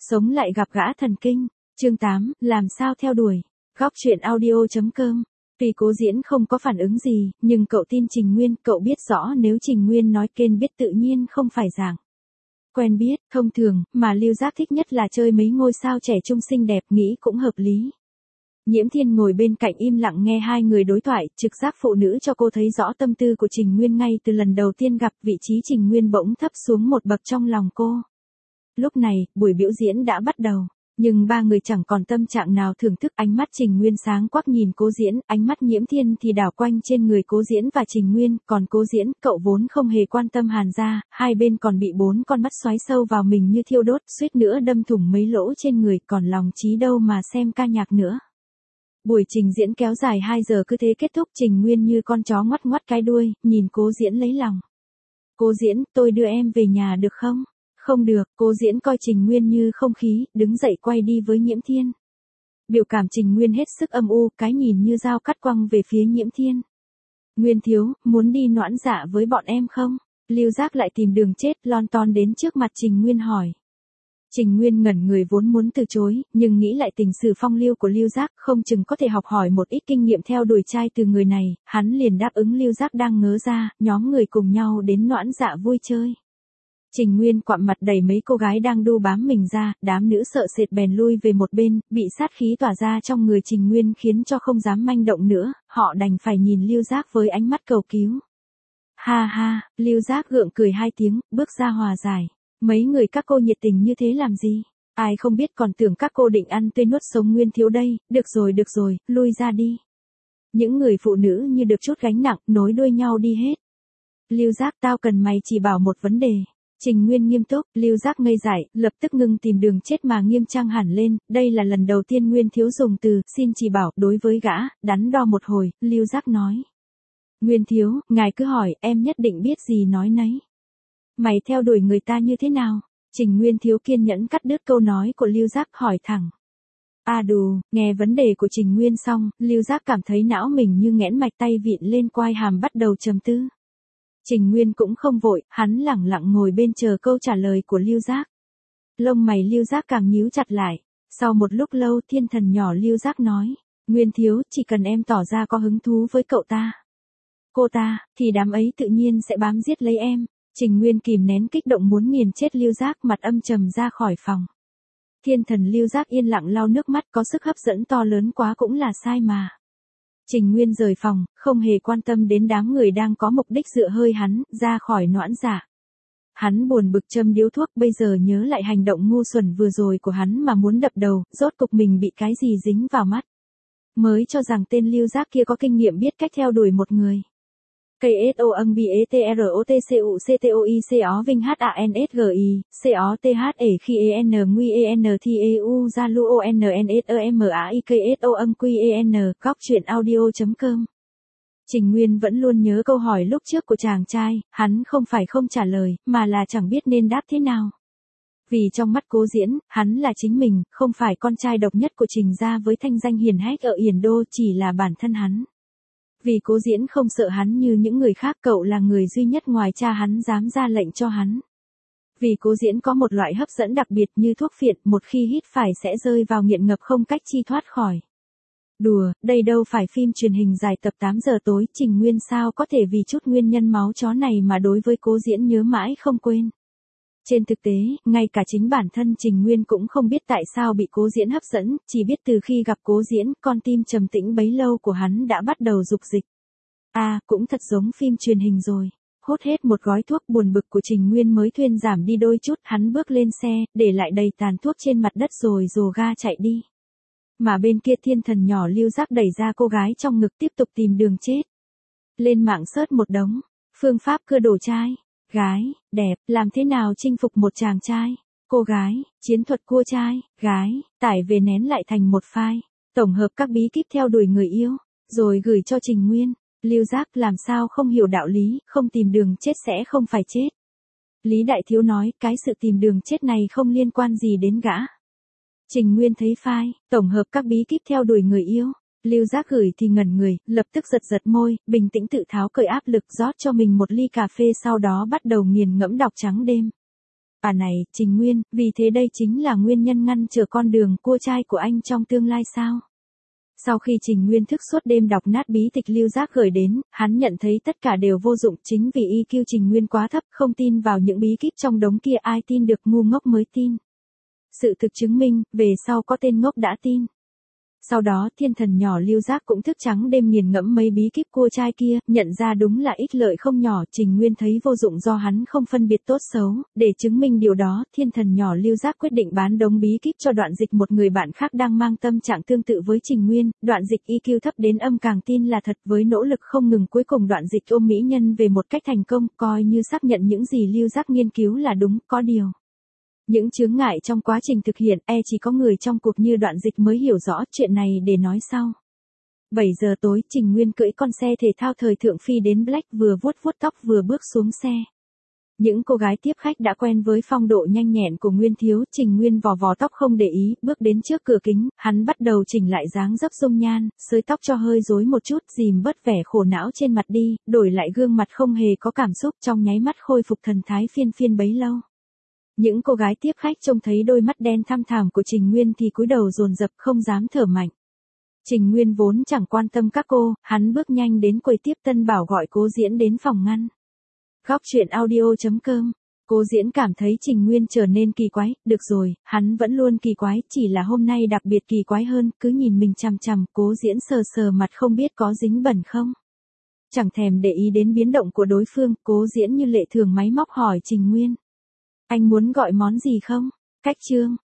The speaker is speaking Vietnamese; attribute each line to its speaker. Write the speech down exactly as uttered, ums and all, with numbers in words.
Speaker 1: Sống lại gặp gã thần kinh. Chương tám, làm sao theo đuổi. Góc truyện audio.com. Tuy Cố Diễn không có phản ứng gì, nhưng cậu tin Trình Nguyên, cậu biết rõ nếu Trình Nguyên nói kênh biết tự nhiên không phải dạng quen biết, thông thường, mà Lưu Giác thích nhất là chơi mấy ngôi sao trẻ trung xinh đẹp, nghĩ cũng hợp lý. Nhiễm Thiên ngồi bên cạnh im lặng nghe hai người đối thoại, trực giác phụ nữ cho cô thấy rõ tâm tư của Trình Nguyên ngay từ lần đầu tiên gặp, vị trí Trình Nguyên bỗng thấp xuống một bậc trong lòng cô. Lúc này, buổi biểu diễn đã bắt đầu, nhưng ba người chẳng còn tâm trạng nào thưởng thức. Ánh mắt Trình Nguyên sáng quắc nhìn Cố Diễn, ánh mắt Nhiễm Thiên thì đảo quanh trên người Cố Diễn và Trình Nguyên, còn Cố Diễn, cậu vốn không hề quan tâm Hàn gia, hai bên còn bị bốn con mắt xoáy sâu vào mình như thiêu đốt, suýt nữa đâm thủng mấy lỗ trên người, còn lòng trí đâu mà xem ca nhạc nữa. Buổi trình diễn kéo dài hai giờ cứ thế kết thúc. Trình Nguyên như con chó ngoắt ngoắt cái đuôi, nhìn Cố Diễn lấy lòng. Cố Diễn, tôi đưa em về nhà được không? Không được. Cố Diễn coi Trình Nguyên như không khí, đứng dậy quay đi với Nhiễm Thiên. Biểu cảm Trình Nguyên hết sức âm u, cái nhìn như dao cắt quăng về phía Nhiễm Thiên. Nguyên thiếu, muốn đi Noãn Dạ với bọn em không? Lưu Giác lại tìm đường chết, lon ton đến trước mặt Trình Nguyên hỏi. Trình Nguyên ngẩn người vốn muốn từ chối, nhưng nghĩ lại tình sử phong lưu của Lưu Giác, không chừng có thể học hỏi một ít kinh nghiệm theo đuổi trai từ người này, hắn liền đáp ứng. Lưu Giác đang ngớ ra, nhóm người cùng nhau đến Noãn Dạ vui chơi. Trình Nguyên quặm mặt đẩy mấy cô gái đang đu bám mình ra, đám nữ sợ sệt bèn lui về một bên, bị sát khí tỏa ra trong người Trình Nguyên khiến cho không dám manh động nữa, họ đành phải nhìn Lưu Giác với ánh mắt cầu cứu. Ha ha, Lưu Giác gượng cười hai tiếng, bước ra hòa giải. Mấy người các cô nhiệt tình như thế làm gì? Ai không biết còn tưởng các cô định ăn tươi nuốt sống Nguyên thiếu đây, được rồi được rồi, lui ra đi. Những người phụ nữ như được chút gánh nặng, nối đuôi nhau đi hết. Lưu Giác, tao cần mày chỉ bảo một vấn đề. Trình Nguyên nghiêm túc. Lưu Giác ngây dại, lập tức ngưng tìm đường chết mà nghiêm trang hẳn lên, đây là lần đầu tiên Nguyên thiếu dùng từ xin chỉ bảo đối với gã. Đắn đo một hồi, Lưu Giác nói. Nguyên thiếu, ngài cứ hỏi, em nhất định biết gì nói nấy. Mày theo đuổi người ta như thế nào? Trình Nguyên thiếu kiên nhẫn cắt đứt câu nói của Lưu Giác, hỏi thẳng. À đù, nghe vấn đề của Trình Nguyên xong, Lưu Giác cảm thấy não mình như nghẽn mạch, tay vịn lên quai hàm bắt đầu trầm tư. Trình Nguyên cũng không vội, hắn lẳng lặng ngồi bên chờ câu trả lời của Lưu Giác. Lông mày Lưu Giác càng nhíu chặt lại. Sau một lúc lâu, thiên thần nhỏ Lưu Giác nói. Nguyên thiếu, chỉ cần em tỏ ra có hứng thú với cậu ta, cô ta, thì đám ấy tự nhiên sẽ bám giết lấy em. Trình Nguyên kìm nén kích động muốn nghiền chết Lưu Giác, mặt âm trầm ra khỏi phòng. Thiên thần Lưu Giác yên lặng lau nước mắt, có sức hấp dẫn to lớn quá cũng là sai mà. Trình Nguyên rời phòng, không hề quan tâm đến đám người đang có mục đích dựa hơi hắn, ra khỏi Noãn Dạ. Hắn buồn bực châm điếu thuốc, bây giờ nhớ lại hành động ngu xuẩn vừa rồi của hắn mà muốn đập đầu, rốt cục mình bị cái gì dính vào mắt. Mới cho rằng tên Lưu Giác kia có kinh nghiệm biết cách theo đuổi một người. K S O N B E T R O T C U C T O I C O Vinh H A N S G I, C O T H E khi E N Nguy E N T E U Gia Lu O N N S E M A I K S O N Q E N, góc truyện audio.com. Trình Nguyên vẫn luôn nhớ câu hỏi lúc trước của chàng trai, hắn không phải không trả lời, mà là chẳng biết nên đáp thế nào. Vì trong mắt Cố Diễn, hắn là chính mình, không phải con trai độc nhất của Trình gia với thanh danh hiển hách ở Yển Đô, chỉ là bản thân hắn. Vì Cố Diễn không sợ hắn như những người khác, cậu là người duy nhất ngoài cha hắn dám ra lệnh cho hắn. Vì Cố Diễn có một loại hấp dẫn đặc biệt như thuốc phiện, một khi hít phải sẽ rơi vào nghiện ngập không cách chi thoát khỏi. Đùa, đây đâu phải phim truyền hình dài tập tám giờ tối, Trình Nguyên sao có thể vì chút nguyên nhân máu chó này mà đối với Cố Diễn nhớ mãi không quên. Trên thực tế, ngay cả chính bản thân Trình Nguyên cũng không biết tại sao bị Cố Diễn hấp dẫn, chỉ biết từ khi gặp Cố Diễn, con tim trầm tĩnh bấy lâu của hắn đã bắt đầu dục dịch. À, cũng thật giống phim truyền hình rồi. Hốt hết một gói thuốc, buồn bực của Trình Nguyên mới thuyên giảm đi đôi chút, hắn bước lên xe, để lại đầy tàn thuốc trên mặt đất rồi rồ ga chạy đi. Mà bên kia thiên thần nhỏ Lưu Giác đẩy ra cô gái trong ngực tiếp tục tìm đường chết. Lên mạng search một đống, phương pháp cưa đồ trai. Gái, đẹp, làm thế nào chinh phục một chàng trai? Cô gái, chiến thuật cua trai, gái, tải về nén lại thành một file, tổng hợp các bí kíp theo đuổi người yêu, rồi gửi cho Trình Nguyên. Lưu Giác làm sao không hiểu đạo lý, không tìm đường chết sẽ không phải chết. Lý Đại Thiếu nói, cái sự tìm đường chết này không liên quan gì đến gã. Trình Nguyên thấy file, tổng hợp các bí kíp theo đuổi người yêu. Lưu Giác gửi thì ngẩn người, lập tức giật giật môi, bình tĩnh tự tháo cởi áp lực, rót cho mình một ly cà phê, sau đó bắt đầu nghiền ngẫm đọc trắng đêm. À này, Trình Nguyên, vì thế đây chính là nguyên nhân ngăn trở con đường cua trai của anh trong tương lai sao? Sau khi Trình Nguyên thức suốt đêm đọc nát bí tịch Lưu Giác gửi đến, hắn nhận thấy tất cả đều vô dụng chính vì i kiu Trình Nguyên quá thấp, không tin vào những bí kíp trong đống kia ai tin được ngu ngốc mới tin. Sự thực chứng minh, về sau có tên ngốc đã tin. Sau đó thiên thần nhỏ Lưu Giác cũng thức trắng đêm nghiền ngẫm mấy bí kíp cua trai kia, nhận ra đúng là ích lợi không nhỏ, Trình Nguyên thấy vô dụng do hắn không phân biệt tốt xấu, để chứng minh điều đó, thiên thần nhỏ Lưu Giác quyết định bán đống bí kíp cho Đoạn Dịch, một người bạn khác đang mang tâm trạng tương tự với Trình Nguyên. Đoạn Dịch i kiu thấp đến âm càng tin là thật, với nỗ lực không ngừng cuối cùng Đoạn Dịch ôm mỹ nhân về một cách thành công, coi như xác nhận những gì Lưu Giác nghiên cứu là đúng, có điều. Những chướng ngại trong quá trình thực hiện, e chỉ có người trong cuộc như Đoạn Dịch mới hiểu rõ, chuyện này để nói sau. bảy giờ tối, Trình Nguyên cưỡi con xe thể thao thời thượng phi đến Black, vừa vuốt vuốt tóc vừa bước xuống xe. Những cô gái tiếp khách đã quen với phong độ nhanh nhẹn của Nguyên thiếu, Trình Nguyên vò vò tóc không để ý, bước đến trước cửa kính, hắn bắt đầu chỉnh lại dáng dấp dung nhan, xới tóc cho hơi rối một chút, dìm bớt vẻ khổ não trên mặt đi, đổi lại gương mặt không hề có cảm xúc, trong nháy mắt khôi phục thần thái phiên phiên bấy lâu. Những cô gái tiếp khách trông thấy đôi mắt đen thăm thẳm của Trình Nguyên thì cúi đầu dồn dập không dám thở mạnh. Trình Nguyên vốn chẳng quan tâm các cô, hắn bước nhanh đến quầy tiếp tân bảo gọi Cố Diễn đến phòng ngăn. Góc truyện audio chấm com. Cố Diễn cảm thấy Trình Nguyên trở nên kỳ quái, được rồi, hắn vẫn luôn kỳ quái, chỉ là hôm nay đặc biệt kỳ quái hơn, cứ nhìn mình chằm chằm, Cố Diễn sờ sờ mặt không biết có dính bẩn không. Chẳng thèm để ý đến biến động của đối phương, Cố Diễn như lệ thường máy móc hỏi Trình Nguyên. Anh muốn gọi món gì không? Cách chương.